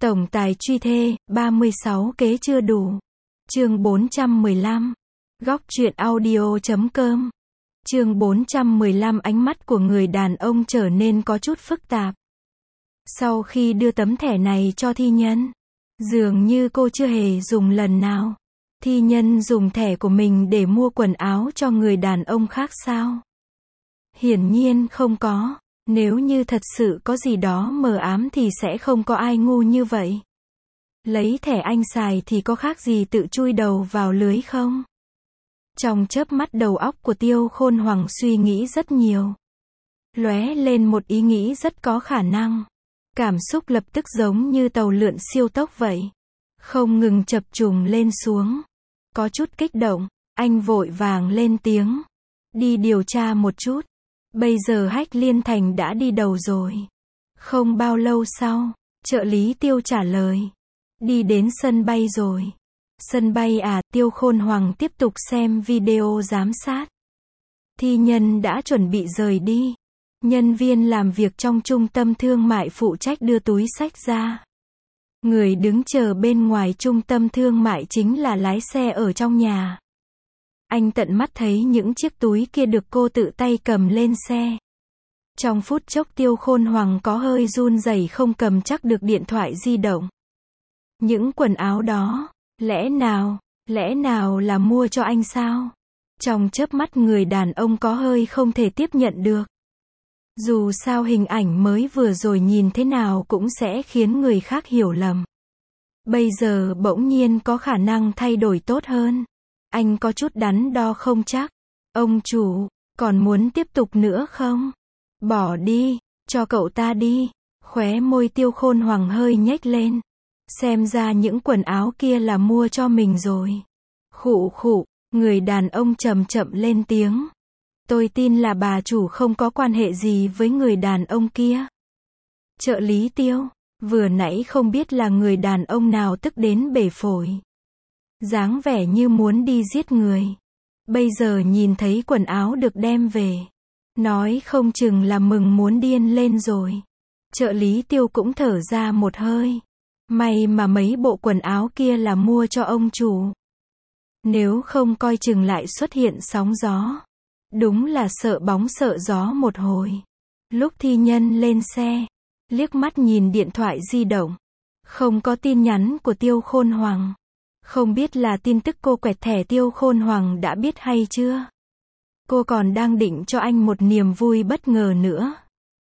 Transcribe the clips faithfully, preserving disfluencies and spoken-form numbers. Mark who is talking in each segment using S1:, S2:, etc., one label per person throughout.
S1: Tổng tài truy thê, ba mươi sáu kế chưa đủ. Chương bốn trăm mười lăm. Góc truyện audio chấm com. Chương bốn trăm mười lăm. Ánh mắt của người đàn ông trở nên có chút phức tạp. Sau khi đưa tấm thẻ này cho thi nhân, dường như cô chưa hề dùng lần nào. Thi nhân dùng thẻ của mình để mua quần áo cho người đàn ông khác sao? Hiển nhiên không có. Nếu như thật sự có gì đó mờ ám thì sẽ không có ai ngu như vậy. Lấy thẻ anh xài thì có khác gì tự chui đầu vào lưới không? Trong chớp mắt đầu óc của Tiêu Khôn Hoàng suy nghĩ rất nhiều. Lóe lên một ý nghĩ rất có khả năng. Cảm xúc lập tức giống như tàu lượn siêu tốc vậy. Không ngừng chập trùng lên xuống. Có chút kích động, anh vội vàng lên tiếng. Đi điều tra một chút. Bây giờ Hách Liên Thành đã đi đầu rồi. Không bao lâu sau, trợ lý Tiêu trả lời. Đi đến sân bay rồi. Sân bay à? Tiêu Khôn Hoàng tiếp tục xem video giám sát. Thi nhân đã chuẩn bị rời đi. Nhân viên làm việc trong trung tâm thương mại phụ trách đưa túi xách ra. Người đứng chờ bên ngoài trung tâm thương mại chính là lái xe ở trong nhà. Anh tận mắt thấy những chiếc túi kia được cô tự tay cầm lên xe. Trong phút chốc Tiêu Khôn Hoàng có hơi run rẩy không cầm chắc được điện thoại di động. Những quần áo đó, lẽ nào, lẽ nào là mua cho anh sao? Trong chớp mắt người đàn ông có hơi không thể tiếp nhận được. Dù sao hình ảnh mới vừa rồi nhìn thế nào cũng sẽ khiến người khác hiểu lầm. Bây giờ bỗng nhiên có khả năng thay đổi tốt hơn. Anh có chút đắn đo không chắc. Ông chủ, còn muốn tiếp tục nữa không? Bỏ đi, cho cậu ta đi. Khóe môi Tiêu Khôn Hoàng hơi nhếch lên. Xem ra những quần áo kia là mua cho mình rồi. Khụ khụ, người đàn ông chậm chậm lên tiếng. Tôi tin là bà chủ không có quan hệ gì với người đàn ông kia. Trợ lý Tiêu, vừa nãy không biết là người đàn ông nào tức đến bể phổi. Dáng vẻ như muốn đi giết người. Bây giờ nhìn thấy quần áo được đem về. Nói không chừng là mừng muốn điên lên rồi. Trợ lý Tiêu cũng thở ra một hơi. May mà mấy bộ quần áo kia là mua cho ông chủ. Nếu không coi chừng lại xuất hiện sóng gió. Đúng là sợ bóng sợ gió một hồi. Lúc thi nhân lên xe, liếc mắt nhìn điện thoại di động. Không có tin nhắn của Tiêu Khôn Hoàng. Không biết là tin tức cô quẹt thẻ Tiêu Khôn Hoàng đã biết hay chưa? Cô còn đang định cho anh một niềm vui bất ngờ nữa.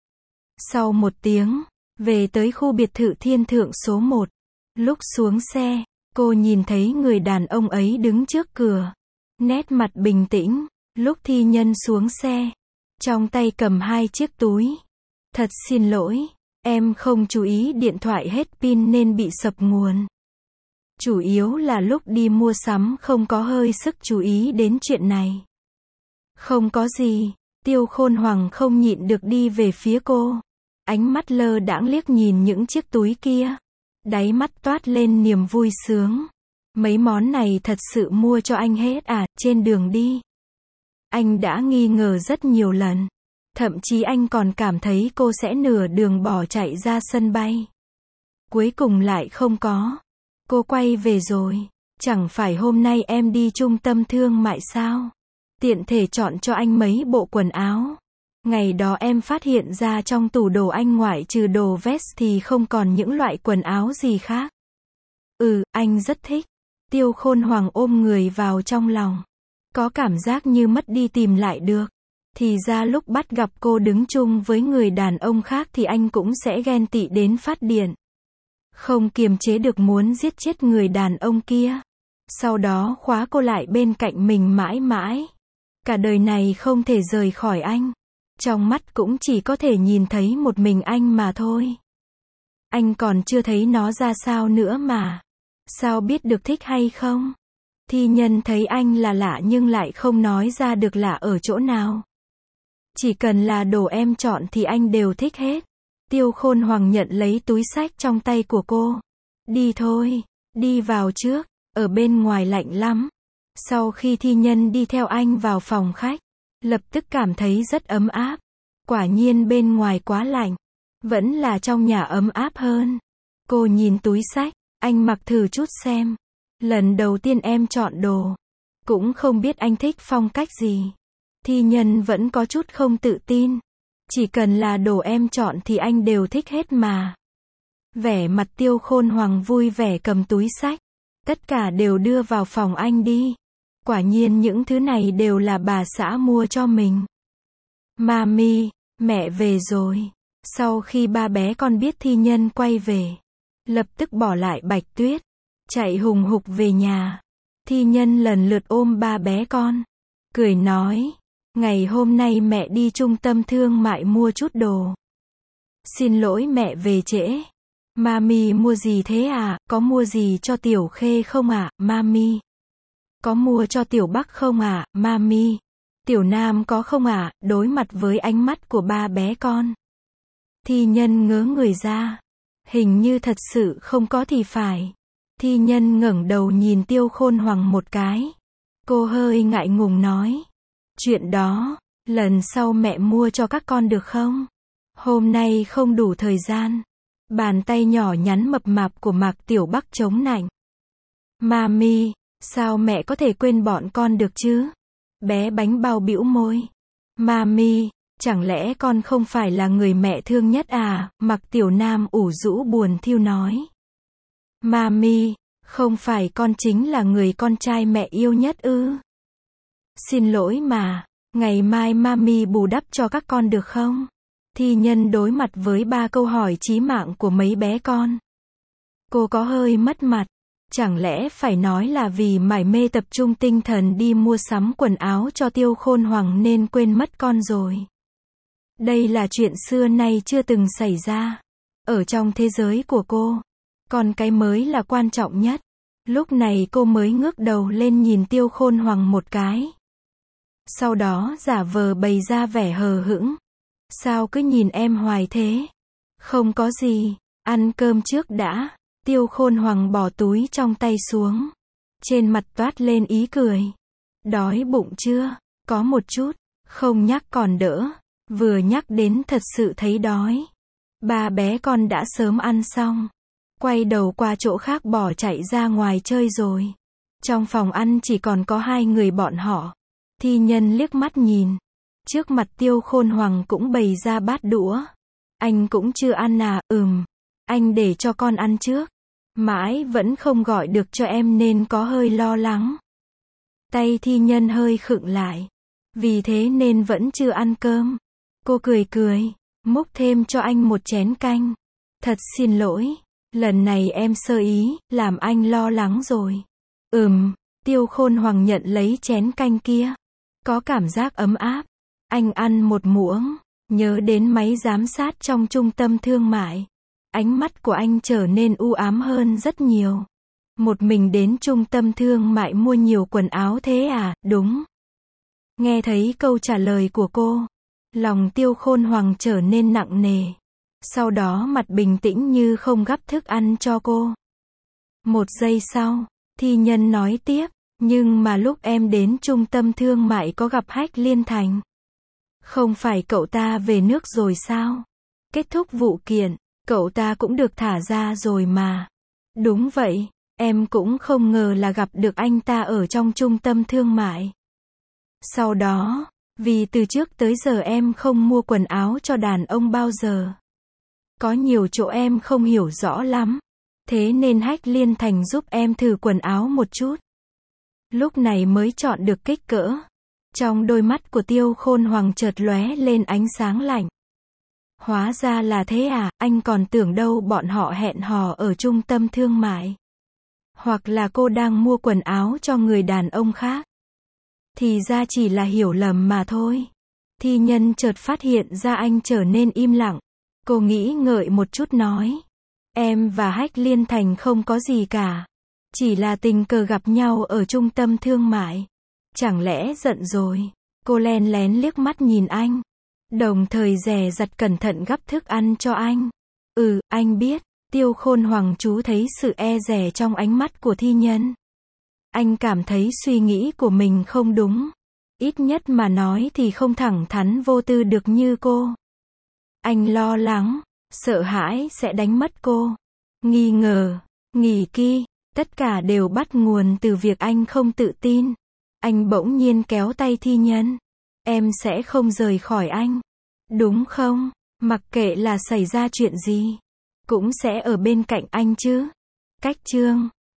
S1: Sau một tiếng, về tới khu biệt thự Thiên Thượng số một. Lúc xuống xe, cô nhìn thấy người đàn ông ấy đứng trước cửa. Nét mặt bình tĩnh. Lúc thi nhân xuống xe, trong tay cầm hai chiếc túi. Thật xin lỗi, em không chú ý điện thoại hết pin nên bị sập nguồn. Chủ yếu là lúc đi mua sắm không có hơi sức chú ý đến chuyện này. Không có gì, Tiêu Khôn Hoàng không nhịn được đi về phía cô. Ánh mắt lơ đãng liếc nhìn những chiếc túi kia. Đáy mắt toát lên niềm vui sướng. Mấy món này thật sự mua cho anh hết à? Trên đường đi, anh đã nghi ngờ rất nhiều lần. Thậm chí anh còn cảm thấy cô sẽ nửa đường bỏ chạy ra sân bay. Cuối cùng lại không có. Cô quay về rồi. Chẳng phải hôm nay em đi trung tâm thương mại sao? Tiện thể chọn cho anh mấy bộ quần áo. Ngày đó em phát hiện ra trong tủ đồ anh ngoại trừ đồ vest thì không còn những loại quần áo gì khác. Ừ, anh rất thích. Tiêu Khôn Hoàng ôm người vào trong lòng. Có cảm giác như mất đi tìm lại được. Thì ra lúc bắt gặp cô đứng chung với người đàn ông khác thì anh cũng sẽ ghen tị đến phát điên. Không kiềm chế được muốn giết chết người đàn ông kia. Sau đó khóa cô lại bên cạnh mình mãi mãi. Cả đời này không thể rời khỏi anh. Trong mắt cũng chỉ có thể nhìn thấy một mình anh mà thôi. Anh còn chưa thấy nó ra sao nữa mà. Sao biết được thích hay không? Thi nhân thấy anh là lạ nhưng lại không nói ra được lạ ở chỗ nào. Chỉ cần là đồ em chọn thì anh đều thích hết. Tiêu Khôn Hoàng nhận lấy túi xách trong tay của cô. Đi thôi, đi vào trước, ở bên ngoài lạnh lắm. Sau khi thi nhân đi theo anh vào phòng khách, lập tức cảm thấy rất ấm áp. Quả nhiên bên ngoài quá lạnh, vẫn là trong nhà ấm áp hơn. Cô nhìn túi xách, anh mặc thử chút xem. Lần đầu tiên em chọn đồ. Cũng không biết anh thích phong cách gì. Thi Nhân vẫn có chút không tự tin. Chỉ cần là đồ em chọn thì anh đều thích hết mà. Vẻ mặt Tiêu Khôn Hoàng vui vẻ cầm túi xách. Tất cả đều đưa vào phòng anh đi. Quả nhiên những thứ này đều là bà xã mua cho mình. Mami, mẹ về rồi. Sau khi ba bé con biết Thi Nhân quay về, lập tức bỏ lại Bạch Tuyết, chạy hùng hục về nhà. Thi Nhân lần lượt ôm ba bé con, cười nói, ngày hôm nay mẹ đi trung tâm thương mại mua chút đồ. Xin lỗi mẹ về trễ. Mami mua gì thế à, có mua gì cho Tiểu Khê không ạ, à, Mami? Có mua cho Tiểu Bắc không ạ, à, Mami? Tiểu Nam có không ạ, à? Đối mặt với ánh mắt của ba bé con, Thi Nhân ngớ người ra. Hình như thật sự không có thì phải. Thi Nhân ngẩng đầu nhìn Tiêu Khôn Hoàng một cái. Cô hơi ngại ngùng nói. Chuyện đó, lần sau mẹ mua cho các con được không? Hôm nay không đủ thời gian. Bàn tay nhỏ nhắn mập mạp của Mạc Tiểu Bắc chống nạnh. Mami, sao mẹ có thể quên bọn con được chứ? Bé bánh bao bĩu môi. Mami, chẳng lẽ con không phải là người mẹ thương nhất à? Mạc Tiểu Nam ủ rũ buồn thiu nói. Mami, không phải con chính là người con trai mẹ yêu nhất ư? Xin lỗi mà, ngày mai Mami bù đắp cho các con được không? Thi Nhân đối mặt với ba câu hỏi chí mạng của mấy bé con. Cô có hơi mất mặt. Chẳng lẽ phải nói là vì mải mê tập trung tinh thần đi mua sắm quần áo cho Tiêu Khôn Hoàng nên quên mất con rồi. Đây là chuyện xưa nay chưa từng xảy ra. Ở trong thế giới của cô, còn cái mới là quan trọng nhất. Lúc này cô mới ngước đầu lên nhìn Tiêu Khôn Hoàng một cái. Sau đó giả vờ bày ra vẻ hờ hững. Sao cứ nhìn em hoài thế? Không có gì, ăn cơm trước đã. Tiêu Khôn Hoàng bỏ túi trong tay xuống. Trên mặt toát lên ý cười. Đói bụng chưa? Có một chút. Không nhắc còn đỡ. Vừa nhắc đến thật sự thấy đói. Ba bé con đã sớm ăn xong. Quay đầu qua chỗ khác bỏ chạy ra ngoài chơi rồi. Trong phòng ăn chỉ còn có hai người bọn họ. Thi Nhân liếc mắt nhìn. Trước mặt Tiêu Khôn Hoàng cũng bày ra bát đũa. Anh cũng chưa ăn à? Ừm. Anh để cho con ăn trước. Mãi vẫn không gọi được cho em nên có hơi lo lắng. Tay Thi Nhân hơi khựng lại. Vì thế nên vẫn chưa ăn cơm. Cô cười cười, múc thêm cho anh một chén canh. Thật xin lỗi, lần này em sơ ý, làm anh lo lắng rồi. Ừm, Tiêu Khôn Hoàng nhận lấy chén canh kia. Có cảm giác ấm áp. Anh ăn một muỗng, nhớ đến máy giám sát trong trung tâm thương mại. Ánh mắt của anh trở nên u ám hơn rất nhiều. Một mình đến trung tâm thương mại mua nhiều quần áo thế à? Đúng. Nghe thấy câu trả lời của cô, lòng Tiêu Khôn Hoàng trở nên nặng nề. Sau đó mặt bình tĩnh như không gắp thức ăn cho cô. Một giây sau, Thi Nhân nói tiếp, nhưng mà lúc em đến trung tâm thương mại có gặp Hách Liên Thành. Không phải cậu ta về nước rồi sao? Kết thúc vụ kiện, cậu ta cũng được thả ra rồi mà. Đúng vậy, em cũng không ngờ là gặp được anh ta ở trong trung tâm thương mại. Sau đó, vì từ trước tới giờ em không mua quần áo cho đàn ông bao giờ. Có nhiều chỗ em không hiểu rõ lắm. Thế nên Hách Liên Thành giúp em thử quần áo một chút. Lúc này mới chọn được kích cỡ. Trong đôi mắt của Tiêu Khôn Hoàng chợt lóe lên ánh sáng lạnh. Hóa ra là thế à, anh còn tưởng đâu bọn họ hẹn hò ở trung tâm thương mại. Hoặc là cô đang mua quần áo cho người đàn ông khác. Thì ra chỉ là hiểu lầm mà thôi. Thi Nhân chợt phát hiện ra anh trở nên im lặng. Cô nghĩ ngợi một chút nói. Em và Hách Liên Thành không có gì cả. Chỉ là tình cờ gặp nhau ở trung tâm thương mại. Chẳng lẽ giận rồi? Cô len lén liếc mắt nhìn anh. Đồng thời dè dặt cẩn thận gắp thức ăn cho anh. Ừ, anh biết. Tiêu Khôn Hoàng chú thấy sự e dè trong ánh mắt của Thi Nhân. Anh cảm thấy suy nghĩ của mình không đúng. Ít nhất mà nói thì không thẳng thắn vô tư được như cô. Anh lo lắng, sợ hãi sẽ đánh mất cô. nghi ngờ, nghỉ kỳ, tất cả đều bắt nguồn từ việc anh không tự tin. Anh bỗng nhiên kéo tay Thi Nhân. Em sẽ không rời khỏi anh. Đúng không? Mặc kệ là xảy ra chuyện gì, cũng sẽ ở bên cạnh anh chứ. Cách chương